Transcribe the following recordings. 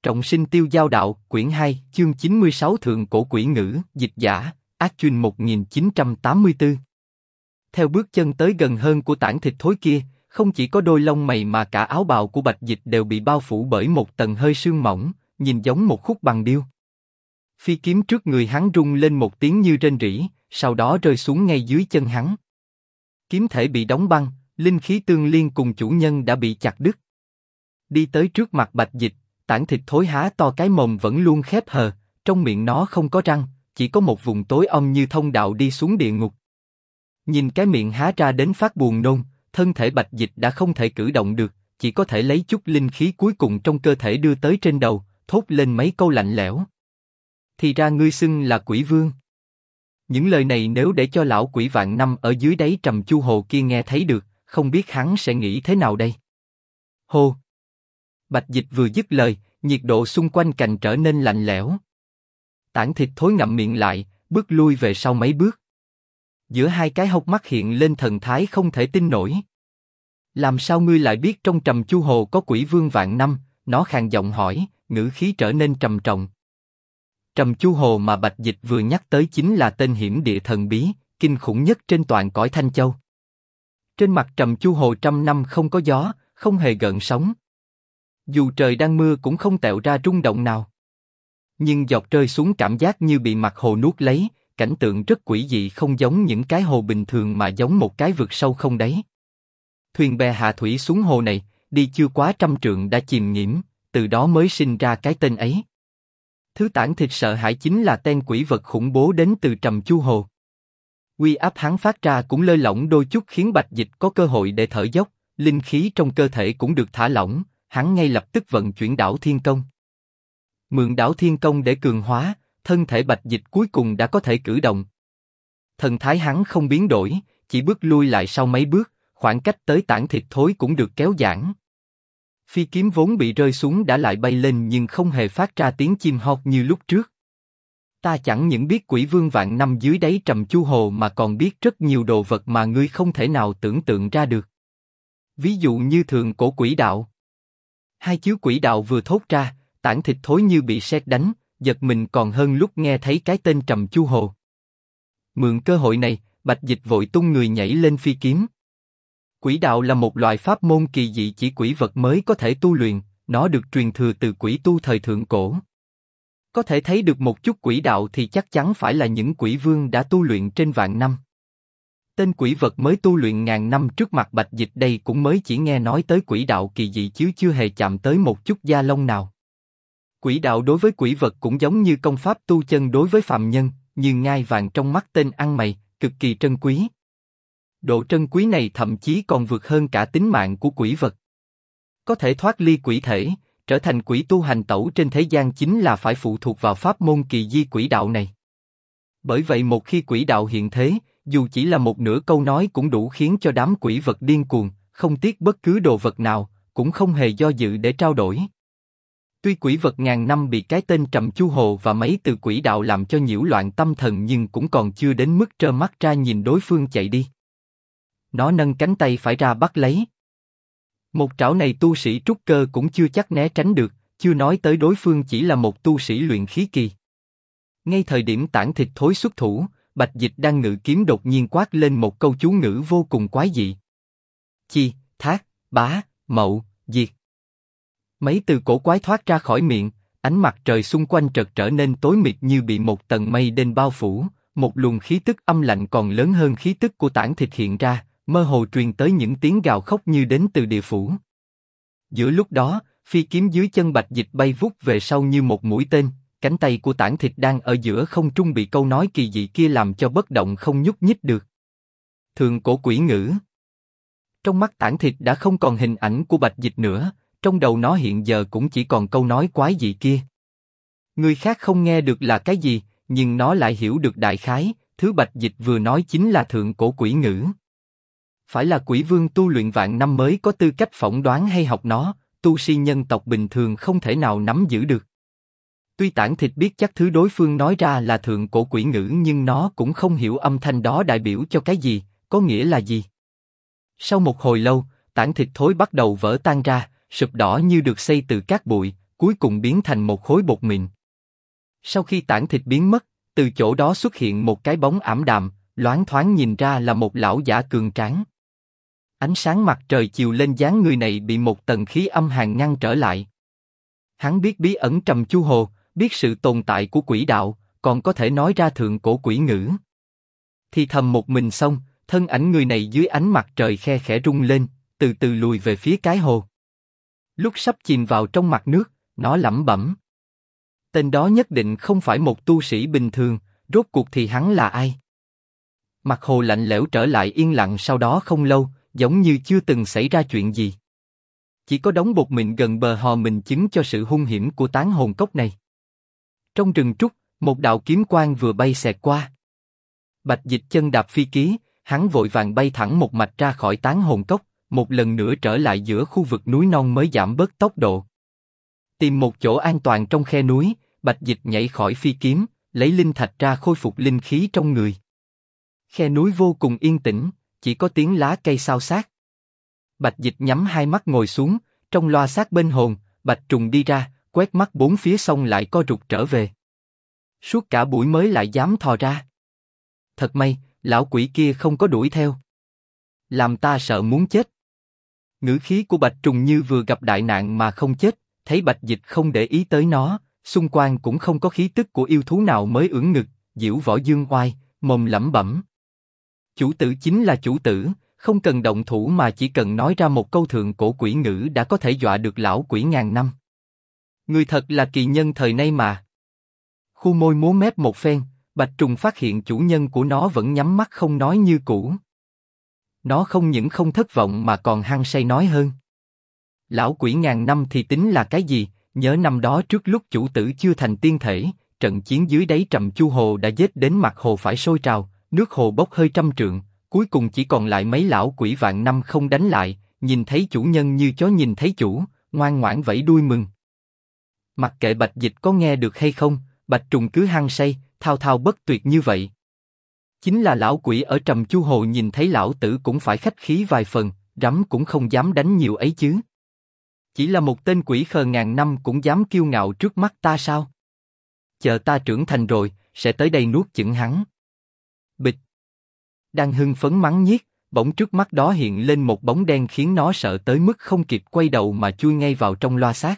Trọng sinh tiêu giao đạo, quyển 2, chương 96 Thượng cổ quỷ ngữ, dịch giả, Ác Chuyên 1984. Theo bước chân tới gần hơn của tảng thịt thối kia, không chỉ có đôi lông mày mà cả áo bào của Bạch Dịch đều bị bao phủ bởi một tầng hơi sương mỏng, nhìn giống một khúc bằng điêu. Phi kiếm trước người hắn rung lên một tiếng như rên rỉ, sau đó rơi xuống ngay dưới chân hắn. Kiếm thể bị đóng băng, linh khí tương liên cùng chủ nhân đã bị chặt đứt. Đi tới trước mặt Bạch Dịch, tảng thịt thối há to cái mồm vẫn luôn khép hờ, trong miệng nó không có răng, chỉ có một vùng tối om như thông đạo đi xuống địa ngục. Nhìn cái miệng há ra đến phát buồn nôn, thân thể Bạch Dịch đã không thể cử động được, chỉ có thể lấy chút linh khí cuối cùng trong cơ thể đưa tới trên đầu, thốt lên mấy câu lạnh lẽo. Thì ra ngươi xưng là quỷ vương. Những lời này nếu để cho lão quỷ vạn năm ở dưới đáy Trầm Chu Hồ kia nghe thấy được, không biết hắn sẽ nghĩ thế nào đây. Hô! Bạch Dịch vừa dứt lời, nhiệt độ xung quanh cành trở nên lạnh lẽo. Tảng thịt thối ngậm miệng lại, bước lui về sau mấy bước. Giữa hai cái hốc mắt hiện lên thần thái không thể tin nổi. Làm sao ngươi lại biết trong Trầm Chu Hồ có quỷ vương vạn năm? Nó khàn giọng hỏi, ngữ khí trở nên trầm trọng. Trầm Chu Hồ mà Bạch Dịch vừa nhắc tới chính là tên hiểm địa thần bí, kinh khủng nhất trên toàn cõi Thanh Châu. Trên mặt Trầm Chu Hồ trăm năm không có gió, không hề gợn sóng. Dù trời đang mưa cũng không tẹo ra rung động nào. Nhưng giọt rơi xuống cảm giác như bị mặt hồ nuốt lấy, cảnh tượng rất quỷ dị, không giống những cái hồ bình thường mà giống một cái vực sâu không đáy. Thuyền bè hạ thủy xuống hồ này, đi chưa quá 100 trượng đã chìm nghỉm, từ đó mới sinh ra cái tên ấy. Thứ tảng thịt sợ hãi chính là tên quỷ vật khủng bố đến từ Trầm Chu Hồ. Uy áp hắn phát ra cũng lơi lỏng đôi chút khiến Bạch Dịch có cơ hội để thở dốc, linh khí trong cơ thể cũng được thả lỏng, hắn ngay lập tức vận chuyển Đảo Thiên Công. Mượn Đảo Thiên Công để cường hóa, thân thể Bạch Dịch cuối cùng đã có thể cử động. Thần thái hắn không biến đổi, chỉ bước lui lại sau mấy bước, khoảng cách tới tảng thịt thối cũng được kéo giãn. Phi kiếm vốn bị rơi xuống đã lại bay lên nhưng không hề phát ra tiếng chim hót như lúc trước. Ta chẳng những biết quỷ vương vạn năm dưới đáy Trầm Chu Hồ mà còn biết rất nhiều đồ vật mà ngươi không thể nào tưởng tượng ra được. Ví dụ như thượng cổ quỷ đạo. Hai chữ quỷ đạo vừa thốt ra, tảng thịt thối như bị sét đánh, giật mình còn hơn lúc nghe thấy cái tên Trầm Chu Hồ. Mượn cơ hội này, Bạch Dịch vội tung người nhảy lên phi kiếm. Quỷ đạo là một loại pháp môn kỳ dị chỉ quỷ vật mới có thể tu luyện, nó được truyền thừa từ quỷ tu thời thượng cổ. Có thể thấy được một chút quỷ đạo thì chắc chắn phải là những quỷ vương đã tu luyện trên vạn năm. Tên quỷ vật mới tu luyện ngàn năm trước mặt Bạch Dịch đây cũng mới chỉ nghe nói tới quỷ đạo kỳ dị chứ chưa hề chạm tới một chút da lông nào. Quỷ đạo đối với quỷ vật cũng giống như công pháp tu chân đối với phàm nhân, như ngai vàng trong mắt tên ăn mày, cực kỳ trân quý. Độ trân quý này thậm chí còn vượt hơn cả tính mạng của quỷ vật. Có thể thoát ly quỷ thể, trở thành quỷ tu hành tẩu trên thế gian chính là phải phụ thuộc vào pháp môn kỳ di quỷ đạo này. Bởi vậy một khi quỷ đạo hiện thế, dù chỉ là một nửa câu nói cũng đủ khiến cho đám quỷ vật điên cuồng, không tiếc bất cứ đồ vật nào, cũng không hề do dự để trao đổi. Tuy quỷ vật ngàn năm bị cái tên Trầm Chu Hồ và mấy từ quỷ đạo làm cho nhiễu loạn tâm thần nhưng cũng còn chưa đến mức trơ mắt ra nhìn đối phương chạy đi. Nó nâng cánh tay phải ra bắt lấy. Một trảo này tu sĩ trúc cơ cũng chưa chắc né tránh được, chưa nói tới đối phương chỉ là một tu sĩ luyện khí kỳ. Ngay thời điểm tảng thịt thối xuất thủ, Bạch Dịch đang ngự kiếm đột nhiên quát lên một câu chú ngữ vô cùng quái dị. Chi, thác, bá, mậu, diệt. Mấy từ cổ quái thoát ra khỏi miệng, ánh mặt trời xung quanh chợt trở nên tối mịt như bị một tầng mây đen bao phủ, một luồng khí tức âm lạnh còn lớn hơn khí tức của tảng thịt hiện ra, mơ hồ truyền tới những tiếng gào khóc như đến từ địa phủ. Giữa lúc đó, phi kiếm dưới chân Bạch Dịch bay vút về sau như một mũi tên, cánh tay của tảng thịt đang ở giữa không trung bị câu nói kỳ dị kia làm cho bất động không nhúc nhích được. Thượng cổ quỷ ngữ. Trong mắt tảng thịt đã không còn hình ảnh của Bạch Dịch nữa, trong đầu nó hiện giờ cũng chỉ còn câu nói quái dị kia. Người khác không nghe được là cái gì, nhưng nó lại hiểu được đại khái, thứ Bạch Dịch vừa nói chính là thượng cổ quỷ ngữ. Phải là quỷ vương tu luyện vạn năm mới có tư cách phỏng đoán hay học nó, tu sĩ nhân tộc bình thường không thể nào nắm giữ được. Tuy tảng thịt biết chắc thứ đối phương nói ra là thượng cổ quỷ ngữ nhưng nó cũng không hiểu âm thanh đó đại biểu cho cái gì, có nghĩa là gì. Sau một hồi lâu, tảng thịt thối bắt đầu vỡ tan ra, sụp đỏ như được xây từ cát bụi, cuối cùng biến thành một khối bột mịn. Sau khi tảng thịt biến mất, từ chỗ đó xuất hiện một cái bóng ảm đạm, loáng thoáng nhìn ra là một lão giả cường tráng. Ánh sáng mặt trời chiếu lên dáng người này bị một tầng khí âm hàn ngăn trở lại. Hắn biết bí ẩn Trầm Chu Hồ, biết sự tồn tại của quỷ đạo, còn có thể nói ra thượng cổ quỷ ngữ. Thì thầm một mình xong, thân ảnh người này dưới ánh mặt trời khe khẽ rung lên, từ từ lùi về phía cái hồ. Lúc sắp chìm vào trong mặt nước, nó lẩm bẩm: tên đó nhất định không phải một tu sĩ bình thường, rốt cuộc thì hắn là ai? Mặt hồ lạnh lẽo trở lại yên lặng sau đó không lâu, giống như chưa từng xảy ra chuyện gì. Chỉ có đống bột mịn gần bờ hồ mình chứng cho sự hung hiểm của tán hồn cốc này. Trong rừng trúc, một đạo kiếm quang vừa bay xẹt qua. Bạch Dịch chân đạp phi ký, hắn vội vàng bay thẳng một mạch ra khỏi tán hồn cốc, một lần nữa trở lại giữa khu vực núi non mới giảm bớt tốc độ. Tìm một chỗ an toàn trong khe núi, Bạch Dịch nhảy khỏi phi kiếm, lấy linh thạch ra khôi phục linh khí trong người. Khe núi vô cùng yên tĩnh, chỉ có tiếng lá cây xao xạc. Bạch Dịch nhắm hai mắt ngồi xuống, trong loa sát bên hồn, Bạch Trùng đi ra, quét mắt bốn phía xong lại co rụt trở về. Suốt cả buổi mới lại dám thò ra. Thật may, lão quỷ kia không có đuổi theo. Làm ta sợ muốn chết. Ngữ khí của Bạch Trùng như vừa gặp đại nạn mà không chết, thấy Bạch Dịch không để ý tới nó, xung quanh cũng không có khí tức của yêu thú nào mới ưỡn ngực, diễu võ dương oai, mồm lẩm bẩm. Chủ tử chính là chủ tử, không cần động thủ mà chỉ cần nói ra một câu thượng cổ quỷ ngữ đã có thể dọa được lão quỷ ngàn năm. Người thật là kỳ nhân thời nay mà. Khu môi múa mép một phen, Bạch Trùng phát hiện chủ nhân của nó vẫn nhắm mắt không nói như cũ. Nó không những không thất vọng mà còn hăng say nói hơn. Lão quỷ ngàn năm thì tính là cái gì? Nhớ năm đó trước lúc chủ tử chưa thành tiên thể, trận chiến dưới đáy Trầm Chu Hồ đã giết đến mặt hồ phải sôi trào, nước hồ bốc hơi trăm trượng, cuối cùng chỉ còn lại mấy lão quỷ vạn năm không đánh lại, nhìn thấy chủ nhân như chó nhìn thấy chủ, ngoan ngoãn vẫy đuôi mừng. Mặc kệ Bạch Dịch có nghe được hay không, Bạch Trùng cứ hăng say, thao thao bất tuyệt như vậy. Chính là lão quỷ ở Trầm Chu Hồ nhìn thấy lão tử cũng phải khách khí vài phần, rắm cũng không dám đánh nhiều ấy chứ. Chỉ là một tên quỷ khờ ngàn năm cũng dám kiêu ngạo trước mắt ta sao? Chờ ta trưởng thành rồi, sẽ tới đây nuốt chửng hắn. Bịch. Đang hưng phấn mắng nhiếc, bỗng trước mắt đó hiện lên một bóng đen khiến nó sợ tới mức không kịp quay đầu mà chui ngay vào trong loa sát.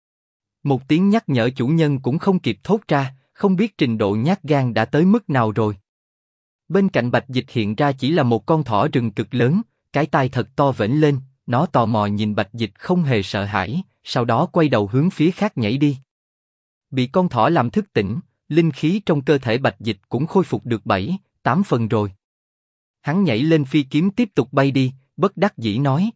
Một tiếng nhắc nhở chủ nhân cũng không kịp thốt ra, không biết trình độ nhát gan đã tới mức nào rồi. Bên cạnh Bạch Dịch hiện ra chỉ là một con thỏ rừng cực lớn, cái tai thật to vểnh lên, nó tò mò nhìn Bạch Dịch không hề sợ hãi, sau đó quay đầu hướng phía khác nhảy đi. Bị con thỏ làm thức tỉnh, linh khí trong cơ thể Bạch Dịch cũng khôi phục được 7-8 phần rồi. Hắn nhảy lên phi kiếm tiếp tục bay đi, bất đắc dĩ nói: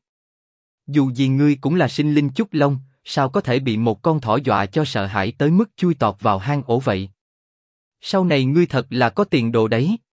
dù gì ngươi cũng là sinh linh Trúc Long, sao có thể bị một con thỏ dọa cho sợ hãi tới mức chui tọt vào hang ổ vậy? Sau này ngươi thật là có tiền đồ đấy.